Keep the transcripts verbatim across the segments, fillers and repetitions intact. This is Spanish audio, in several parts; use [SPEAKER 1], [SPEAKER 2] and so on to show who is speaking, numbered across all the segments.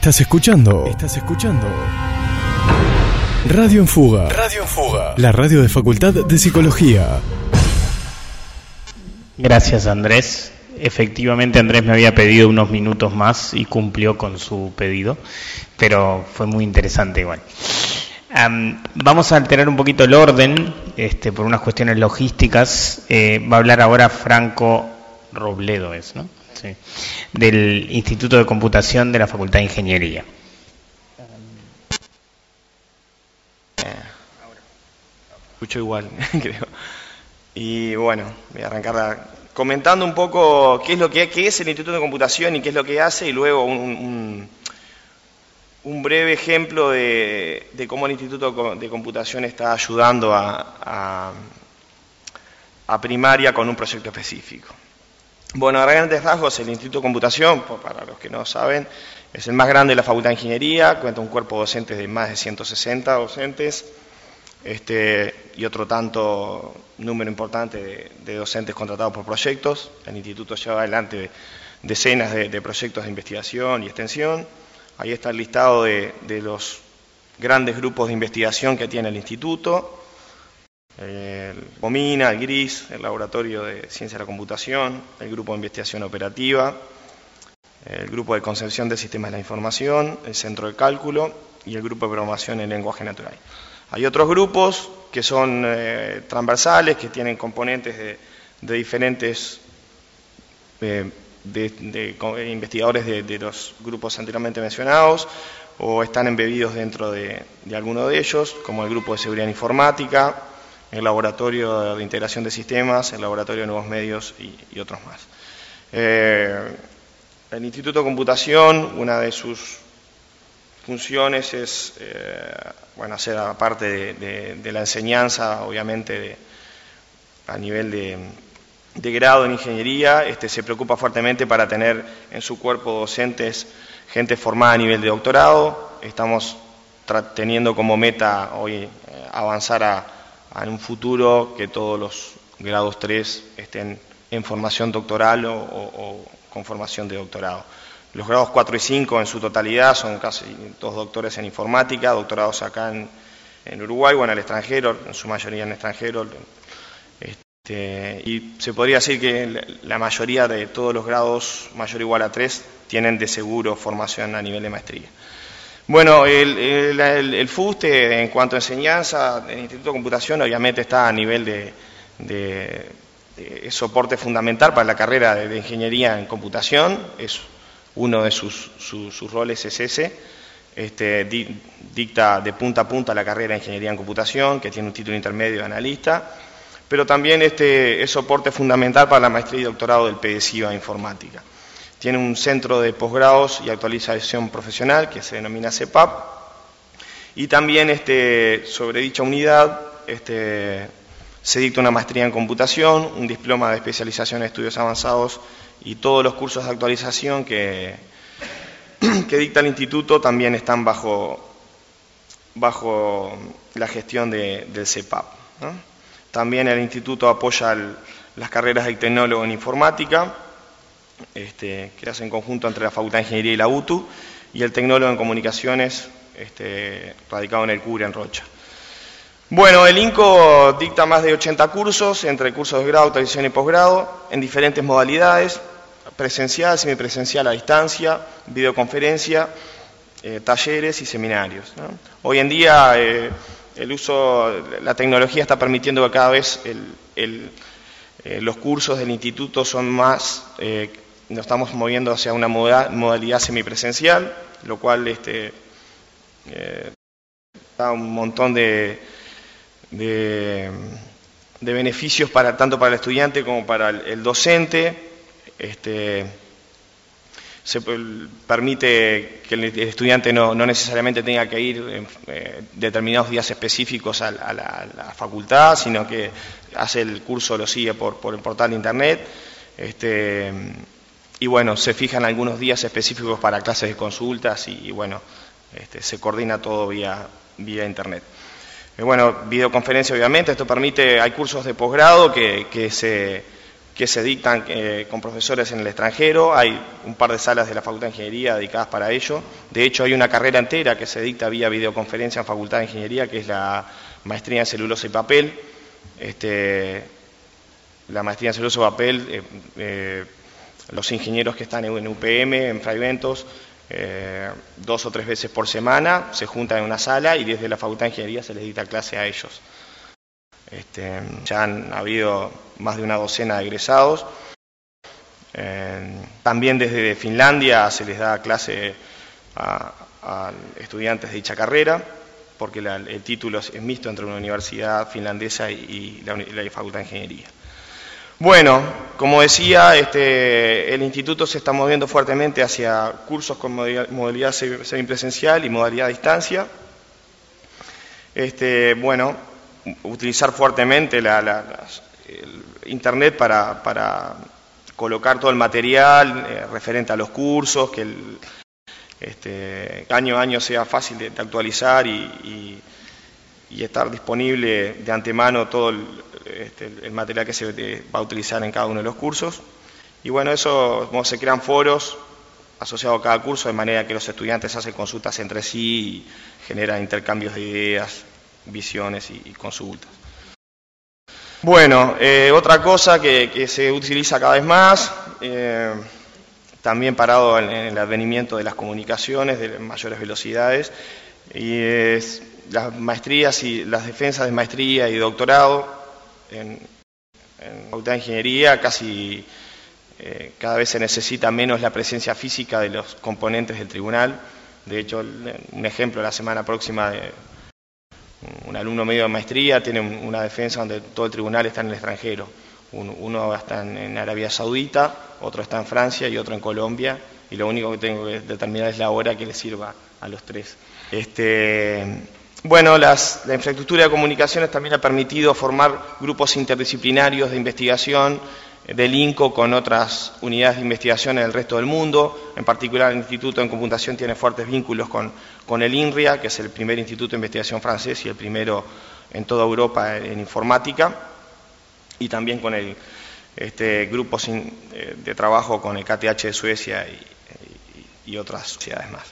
[SPEAKER 1] Estás escuchando. Estás escuchando. Radio en Fuga. Radio en Fuga. La radio de Facultad de Psicología.
[SPEAKER 2] Gracias, Andrés. Efectivamente, Andrés me había pedido unos minutos más y cumplió con su pedido, pero fue muy interesante igual. Um, vamos a alterar un poquito el orden, este, por unas cuestiones logísticas. Eh, va a hablar ahora Franco Robledo, es, ¿no? Sí. Del Instituto de Computación de la Facultad de Ingeniería.
[SPEAKER 3] Escucho igual, creo. Y bueno, voy a arrancar la, comentando un poco qué es lo que qué es el Instituto de Computación y qué es lo que hace, y luego un, un, un breve ejemplo de, de cómo el Instituto de Computación está ayudando a, a, a primaria con un proyecto específico. Bueno, a grandes rasgos, el Instituto de Computación, para los que no saben, es el más grande de la Facultad de Ingeniería, cuenta un cuerpo docente de más de ciento sesenta docentes, este, y otro tanto número importante de, de docentes contratados por proyectos. El instituto lleva adelante decenas de, de proyectos de investigación y extensión. Ahí está el listado de, de los grandes grupos de investigación que tiene el instituto: el POMINA, el GRIS, el Laboratorio de Ciencia de la Computación, el Grupo de Investigación Operativa, el Grupo de Concepción de Sistemas de la Información, el Centro de Cálculo y el Grupo de Programación en Lenguaje Natural. Hay otros grupos que son eh, transversales, que tienen componentes de, de diferentes eh, de, de, de investigadores de, de los grupos anteriormente mencionados, o están embebidos dentro de, de alguno de ellos, como el Grupo de Seguridad Informática, el Laboratorio de Integración de Sistemas, el Laboratorio de Nuevos Medios y, y otros más. Eh, el Instituto de Computación, una de sus funciones es, eh, bueno, hacer aparte de, de, de la enseñanza, obviamente, de, a nivel de, de grado en ingeniería, este, se preocupa fuertemente para tener en su cuerpo docentes gente formada a nivel de doctorado. Estamos teniendo como meta hoy eh, avanzar a, a un futuro que todos los grados tres estén en formación doctoral o, o, o con formación de doctorado. Los grados cuatro y cinco en su totalidad son casi todos doctores en informática, doctorados acá en, en Uruguay o en el extranjero, en su mayoría en el extranjero. Este, y se podría decir que la mayoría de todos los grados mayor o igual a tres tienen de seguro formación a nivel de maestría. Bueno, el, el, el, el FUSTE en cuanto a enseñanza, el Instituto de Computación obviamente está a nivel de, de, de soporte fundamental para la carrera de, de Ingeniería en Computación. Es uno de sus, sus, sus roles es ese. Este, di, dicta de punta a punta la carrera de Ingeniería en Computación, que tiene un título intermedio de analista, pero también este, es soporte fundamental para la maestría y doctorado del PEDESIVA Informática. Tiene un centro de posgrados y actualización profesional que se denomina CEPAP, y también este, sobre dicha unidad este, se dicta una maestría en computación, un diploma de especialización en estudios avanzados, y todos los cursos de actualización que, que dicta el instituto también están bajo, bajo la gestión de, del CEPAP, ¿no? También el instituto apoya el, las carreras de tecnólogo en informática, este, que hace en conjunto entre la Facultad de Ingeniería y la U T U, y el tecnólogo en comunicaciones, este, radicado en el CURE en Rocha. Bueno, el INCO dicta más de ochenta cursos, entre cursos de grado, actualización y posgrado, en diferentes modalidades: presencial, semipresencial, a distancia, videoconferencia, eh, talleres y seminarios, ¿no? Hoy en día eh, el uso, la tecnología está permitiendo que cada vez el, el, eh, los cursos del instituto son más, eh, nos estamos moviendo hacia una moda, modalidad semipresencial, lo cual este, eh, da un montón de, de, de beneficios para, tanto para el estudiante como para el, el docente. Este, se permite que el estudiante no, no necesariamente tenga que ir en eh, determinados días específicos a, a, la, a la facultad, sino que hace el curso, lo sigue por, por el portal de internet, este, y bueno, se fijan algunos días específicos para clases de consultas y, y bueno, este, se coordina todo vía, vía internet. Eh, bueno, videoconferencia obviamente, esto permite, hay cursos de posgrado que, que se que se dictan eh, con profesores en el extranjero. Hay un par de salas de la Facultad de Ingeniería dedicadas para ello. De hecho, hay una carrera entera que se dicta vía videoconferencia en Facultad de Ingeniería, que es la maestría en celulosa y papel. Este, la maestría en celulosa y papel, eh, eh, los ingenieros que están en U P M, en Fray Bentos, eh, dos o tres veces por semana se juntan en una sala y desde la Facultad de Ingeniería se les dicta clase a ellos. Este, ya han habido más de una docena de egresados. Eh, también desde Finlandia se les da clase a, a estudiantes de dicha carrera, porque la, el título es mixto entre una universidad finlandesa y, y la, la Facultad de Ingeniería. Bueno, como decía, este, el instituto se está moviendo fuertemente hacia cursos con modalidad, modalidad semipresencial y modalidad a distancia. Este, bueno, utilizar fuertemente la, la, las, el Internet para, para colocar todo el material eh, referente a los cursos, que el, este, año a año sea fácil de, de actualizar y, y, y estar disponible de antemano todo el, este, el material que se de, va a utilizar en cada uno de los cursos. Y bueno, eso como se crean foros asociados a cada curso, de manera que los estudiantes hacen consultas entre sí y generan intercambios de ideas, visiones y, y consultas. Bueno, eh, otra cosa que, que se utiliza cada vez más, eh, también parado en, en el advenimiento de las comunicaciones de mayores velocidades, y es las maestrías y las defensas de maestría y doctorado en, en Facultad de Ingeniería. Casi eh, cada vez se necesita menos la presencia física de los componentes del tribunal. De hecho, un ejemplo, la semana próxima de un alumno medio de maestría tiene una defensa donde todo el tribunal está en el extranjero. Uno está en Arabia Saudita, otro está en Francia y otro en Colombia, y lo único que tengo que determinar es la hora que les sirva a los tres. Este, bueno, las, la infraestructura de comunicaciones también ha permitido formar grupos interdisciplinarios de investigación del I N C O con otras unidades de investigación en el resto del mundo. En particular, el Instituto de Computación tiene fuertes vínculos con, con el INRIA, que es el primer instituto de investigación francés y el primero en toda Europa en, en informática, y también con el este, grupo sin, eh, de trabajo con el K T H de Suecia y, y, y otras sociedades más.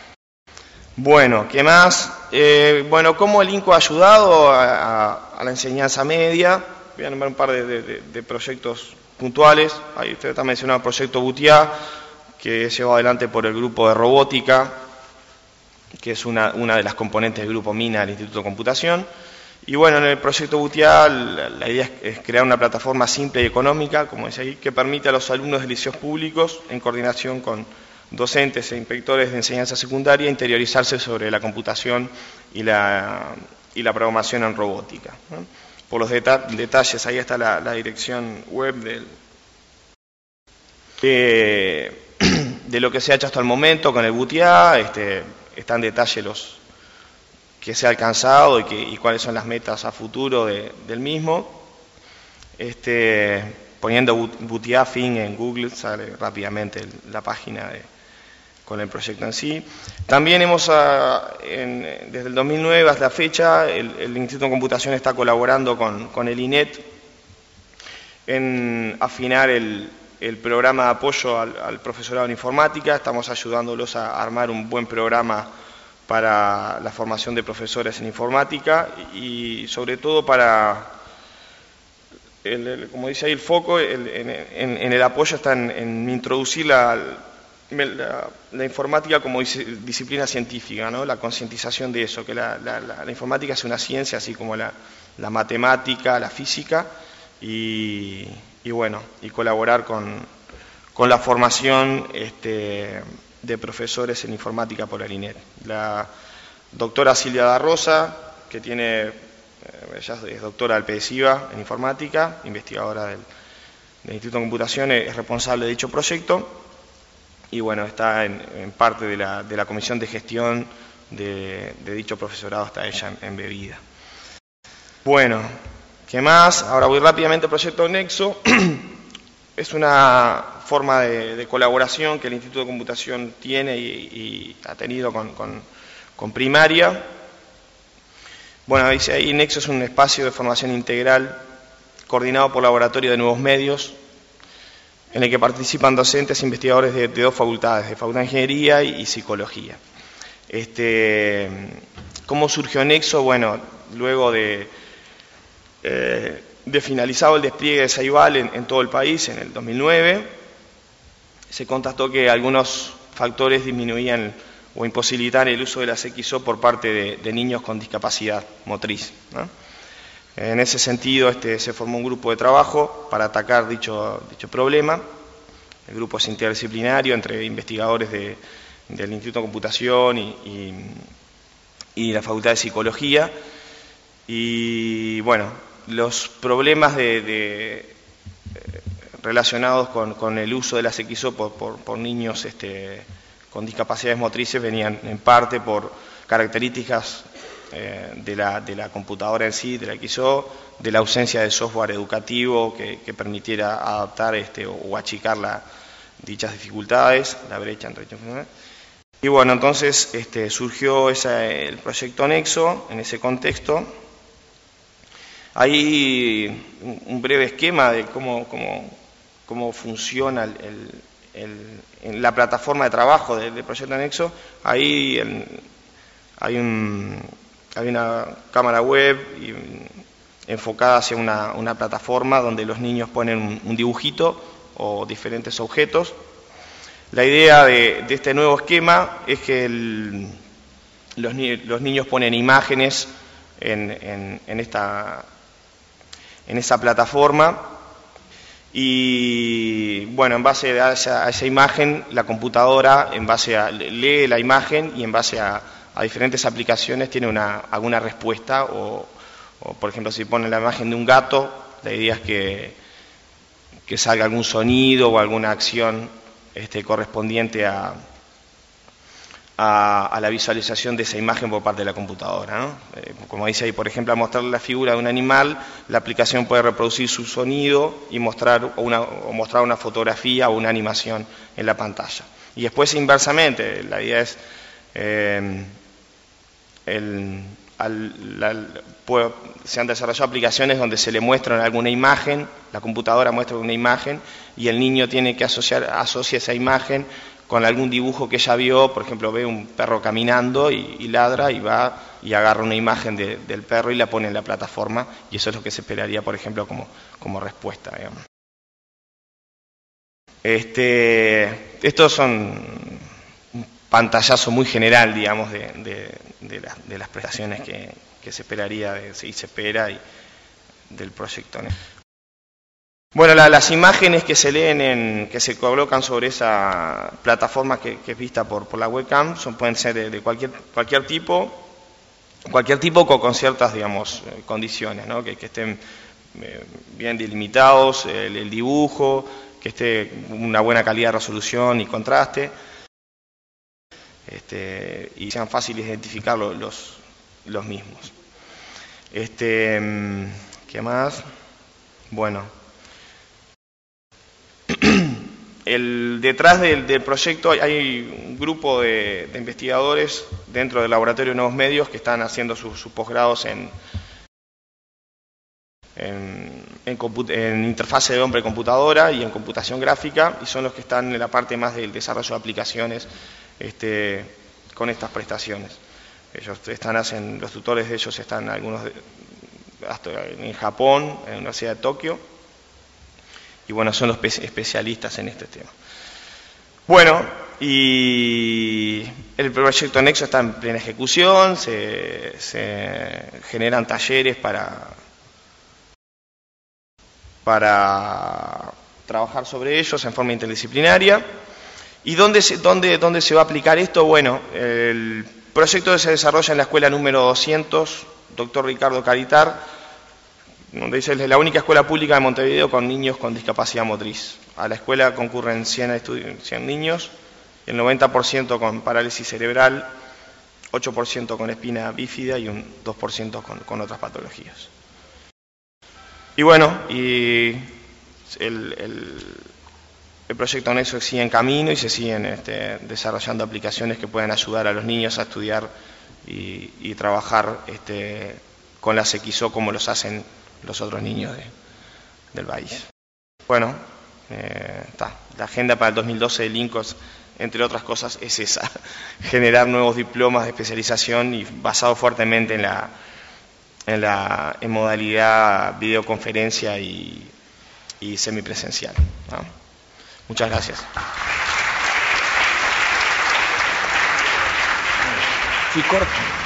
[SPEAKER 3] Bueno, ¿qué más? Eh, bueno, ¿cómo el I N C O ha ayudado a, a, a la enseñanza media? Voy a nombrar un par de, de, de proyectos puntuales. Ahí usted está mencionando el proyecto Butiá, que es llevado adelante por el grupo de robótica, que es una, una de las componentes del grupo MINA del Instituto de Computación. Y bueno, en el proyecto Butiá la, la idea es, es crear una plataforma simple y económica, como decía ahí, que permite a los alumnos de liceos públicos, en coordinación con docentes e inspectores de enseñanza secundaria, interiorizarse sobre la computación y la, y la programación en robótica, ¿no? Por los deta detalles, ahí está la, la dirección web del, de, de lo que se ha hecho hasta el momento con el Butiá. Este, está en detalle los que se ha alcanzado y, que, y cuáles son las metas a futuro de, del mismo. Este, poniendo Butiá fin en Google sale rápidamente la página de, con el proyecto en sí. También hemos, en, desde el dos mil nueve hasta la fecha, el, el Instituto de Computación está colaborando con, con el I N E T en afinar el, el programa de apoyo al, al profesorado en informática. Estamos ayudándolos a armar un buen programa para la formación de profesores en informática y sobre todo para, el, el, como dice ahí, el foco el, en, en, en el apoyo está en, en introducir la La, la informática como disciplina científica, ¿no? La concientización de eso, que la, la, la, la informática es una ciencia, así como la, la matemática, la física, y, y bueno, y colaborar con, con la formación este, de profesores en informática por el I N E T. La doctora Silvia da Rosa, que tiene, ella es doctora del P S I V A en informática, investigadora del, del Instituto de Computación, es responsable de dicho proyecto. Y bueno, está en, en parte de la, de la comisión de gestión de, de dicho profesorado, está ella embebida. Bueno, ¿qué más? Ahora voy rápidamente al proyecto Nexo. Es una forma de, de colaboración que el Instituto de Computación tiene y, y ha tenido con, con, con primaria. Bueno, dice ahí, Nexo es un espacio de formación integral coordinado por Laboratorio de Nuevos Medios, en el que participan docentes e investigadores de, de dos facultades, de Facultad de Ingeniería y, y Psicología. Este, ¿Cómo surgió Nexo? Bueno, luego de, eh, de finalizado el despliegue de Ceibal en, en todo el país en el dos mil nueve, se constató que algunos factores disminuían o imposibilitan el uso de las X O por parte de, de niños con discapacidad motriz, ¿no? En ese sentido, este, se formó un grupo de trabajo para atacar dicho, dicho problema. El grupo es interdisciplinario entre investigadores de, del Instituto de Computación y, y, y la Facultad de Psicología. Y bueno, los problemas de, de, relacionados con, con el uso de las X O por, por, por niños este, con discapacidades motrices venían en parte por características eh, de, la, de la computadora en sí, de la X O, de la ausencia de software educativo que, que permitiera adaptar este, o, o achicar la, dichas dificultades, la brecha entre dichas dificultades. Y bueno, entonces este, surgió esa, el proyecto Nexo en ese contexto. Hay un breve esquema de cómo, cómo, cómo funciona el, el, el, en la plataforma de trabajo del, del proyecto Nexo. Ahí el, hay, un, hay una cámara web y, enfocada hacia una, una plataforma donde los niños ponen un, un dibujito o diferentes objetos. La idea de, de este nuevo esquema es que el, los, los niños ponen imágenes en, en, en, esta, en esa plataforma y, bueno, en base a esa, a esa imagen, la computadora en base a, lee la imagen y en base a, a diferentes aplicaciones tiene una, alguna respuesta o, o, por ejemplo, si ponen la imagen de un gato, la idea es que, que salga algún sonido o alguna acción Este, correspondiente a, a, a la visualización de esa imagen por parte de la computadora, ¿no? Eh, como dice ahí, por ejemplo, al mostrar la figura de un animal, la aplicación puede reproducir su sonido y mostrar una, o mostrar una fotografía o una animación en la pantalla. Y después inversamente, la idea es eh, el, al, la, puede, se han desarrollado aplicaciones donde se le muestra alguna imagen, la computadora muestra una imagen y el niño tiene que asociar asocia esa imagen con algún dibujo que ella vio. Por ejemplo, ve un perro caminando y, y ladra y va y agarra una imagen de, del perro y la pone en la plataforma, y eso es lo que se esperaría, por ejemplo, como, como respuesta, digamos. Este, estos son un pantallazo muy general, digamos, de, de, de, la, de las prestaciones que, que se esperaría de, y se espera y, del proyecto, ¿no? Bueno, la, las imágenes que se leen, en, que se colocan sobre esa plataforma que, que es vista por, por la webcam, son, pueden ser de, de cualquier, cualquier tipo, cualquier tipo con, con ciertas, digamos, condiciones, ¿no? Que, que estén eh, bien delimitados, el, el dibujo, que esté una buena calidad de resolución y contraste, este, y sean fáciles de identificar los, los, los mismos. Este, ¿qué más? Bueno. El, detrás del, del proyecto hay, hay un grupo de, de investigadores dentro del Laboratorio de Nuevos Medios que están haciendo sus, sus posgrados en, en, en, en interfase de hombre-computadora y en computación gráfica, y son los que están en la parte más del desarrollo de aplicaciones este, con estas prestaciones. Ellos están, hacen, los tutores de ellos están algunos de, hasta en Japón, en la Universidad de Tokio. Y bueno, son los especialistas en este tema. Bueno, y el proyecto Nexo está en plena ejecución, se, se generan talleres para, para trabajar sobre ellos en forma interdisciplinaria. ¿Y dónde se, dónde, dónde se va a aplicar esto? Bueno, el proyecto se desarrolla en la escuela número doscientos, doctor Ricardo Caritar, donde dice, es la única escuela pública de Montevideo con niños con discapacidad motriz. A la escuela concurren cien, cien niños, el noventa por ciento con parálisis cerebral, ocho por ciento con espina bífida y un dos por ciento con, con otras patologías. Y bueno, y el, el, el proyecto Nexo sigue en camino y se siguen este, desarrollando aplicaciones que puedan ayudar a los niños a estudiar y, y trabajar este, con las X O como los hacen los otros niños de, del país. Bueno, Eh, la agenda para el dos mil doce de Lincos, entre otras cosas, es esa, generar nuevos diplomas de especialización y basado fuertemente en la, en la en modalidad videoconferencia y, y semipresencial, ¿no? Muchas gracias.
[SPEAKER 2] Fui corto.